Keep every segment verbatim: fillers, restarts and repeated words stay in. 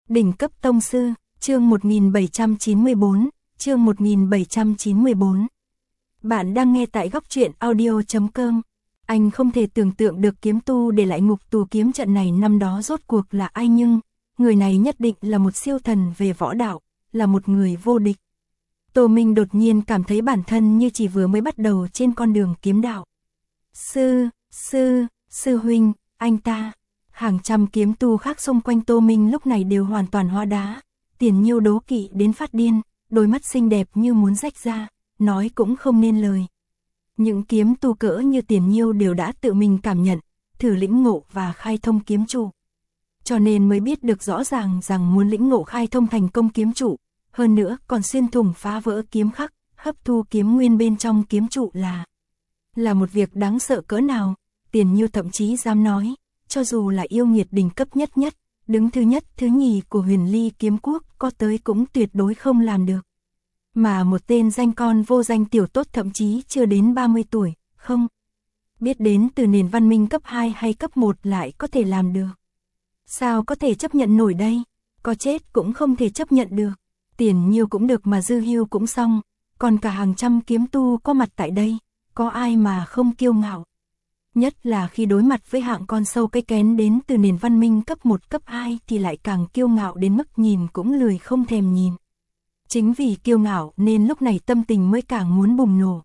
Đỉnh cấp tông sư, chương một nghìn bảy trăm chín mươi tư, chương một nghìn bảy trăm chín mươi tư. Bạn đang nghe tại góc truyện audio chấm com. Anh không thể tưởng tượng được kiếm tu để lại ngục tù kiếm trận này năm đó rốt cuộc là ai, nhưng người này nhất định là một siêu thần về võ đạo, là một người vô địch. Tô Minh đột nhiên cảm thấy bản thân như chỉ vừa mới bắt đầu trên con đường kiếm đạo. Sư, sư, sư huynh, anh ta. Hàng trăm kiếm tu khác xung quanh Tô Minh lúc này đều hoàn toàn hóa đá. Tiền Nhiêu đố kỵ đến phát điên, đôi mắt xinh đẹp như muốn rách ra, nói cũng không nên lời. Những kiếm tu cỡ như Tiền Nhiêu đều đã tự mình cảm nhận, thử lĩnh ngộ và khai thông kiếm trụ. Cho nên mới biết được rõ ràng rằng muốn lĩnh ngộ khai thông thành công kiếm trụ, hơn nữa còn xuyên thủng phá vỡ kiếm khắc, hấp thu kiếm nguyên bên trong kiếm trụ là là một việc đáng sợ cỡ nào. Tiền Nhiêu thậm chí dám nói, cho dù là yêu nghiệt đỉnh cấp nhất nhất, đứng thứ nhất thứ nhì của Huyền Ly kiếm quốc có tới cũng tuyệt đối không làm được. Mà một tên danh con vô danh tiểu tốt thậm chí chưa đến ba mươi tuổi, không biết đến từ nền văn minh cấp hai hay cấp một lại có thể làm được. Sao có thể chấp nhận nổi đây? Có chết cũng không thể chấp nhận được. Tiền Nhiêu cũng được mà Dư Hưu cũng xong, còn cả hàng trăm kiếm tu có mặt tại đây, có ai mà không kiêu ngạo. Nhất là khi đối mặt với hạng con sâu cái kén đến từ nền văn minh cấp một cấp hai thì lại càng kiêu ngạo đến mức nhìn cũng lười không thèm nhìn. Chính vì kiêu ngạo nên lúc này tâm tình mới càng muốn bùng nổ.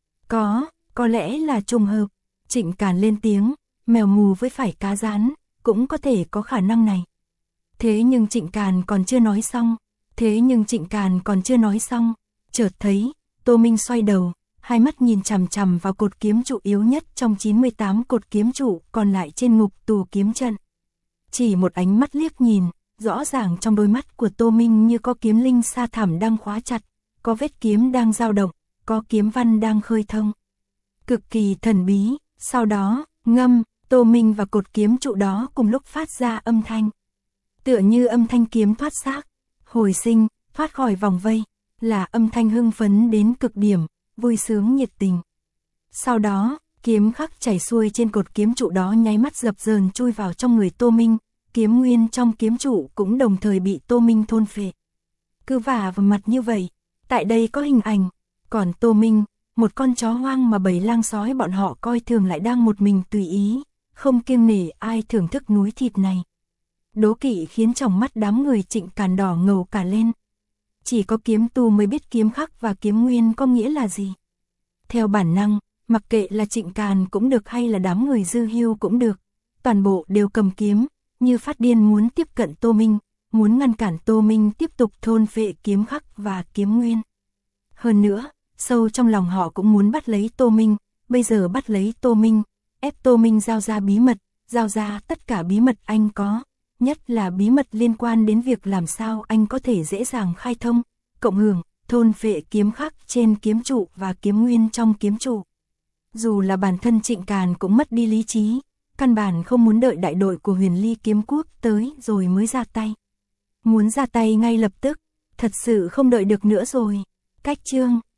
Có, có lẽ là trùng hợp. Trịnh Càn lên tiếng, mèo mù với phải cá rán, cũng có thể có khả năng này. Thế nhưng Trịnh Càn còn chưa nói xong, thế nhưng Trịnh Càn còn chưa nói xong, chợt thấy, Tô Minh xoay đầu, hai mắt nhìn chằm chằm vào cột kiếm trụ yếu nhất trong chín mươi tám cột kiếm trụ còn lại trên ngục tù kiếm trận. Chỉ một ánh mắt liếc nhìn, rõ ràng trong đôi mắt của Tô Minh như có kiếm linh sa thẳm đang khóa chặt, có vết kiếm đang dao động, có kiếm văn đang khơi thông. Cực kỳ thần bí, sau đó, ngâm, Tô Minh và cột kiếm trụ đó cùng lúc phát ra âm thanh. Tựa như âm thanh kiếm thoát xác, hồi sinh, thoát khỏi vòng vây, là âm thanh hưng phấn đến cực điểm, vui sướng nhiệt tình. Sau đó, kiếm khắc chảy xuôi trên cột kiếm trụ đó nháy mắt dập dờn chui vào trong người Tô Minh, kiếm nguyên trong kiếm trụ cũng đồng thời bị Tô Minh thôn phệ. Cứ vả vào mặt như vậy, tại đây có hình ảnh, còn Tô Minh, một con chó hoang mà bầy lang sói bọn họ coi thường lại đang một mình tùy ý, không kiêng nể ai thưởng thức núi thịt này. Đố kỵ khiến trong mắt đám người Trịnh Càn đỏ ngầu cả lên. Chỉ có kiếm tu mới biết kiếm khắc và kiếm nguyên có nghĩa là gì. Theo bản năng, mặc kệ là Trịnh Càn cũng được hay là đám người Dư Hưu cũng được, toàn bộ đều cầm kiếm, như phát điên muốn tiếp cận Tô Minh, muốn ngăn cản Tô Minh tiếp tục thôn phệ kiếm khắc và kiếm nguyên. Hơn nữa, sâu trong lòng họ cũng muốn bắt lấy Tô Minh, bây giờ bắt lấy Tô Minh, ép Tô Minh giao ra bí mật, giao ra tất cả bí mật anh có. Nhất là bí mật liên quan đến việc làm sao anh có thể dễ dàng khai thông, cộng hưởng, thôn phệ kiếm khắc trên kiếm trụ và kiếm nguyên trong kiếm trụ. Dù là bản thân Trịnh Càn cũng mất đi lý trí, căn bản không muốn đợi đại đội của Huyền Ly kiếm quốc tới rồi mới ra tay. Muốn ra tay ngay lập tức, thật sự không đợi được nữa rồi. Cách chương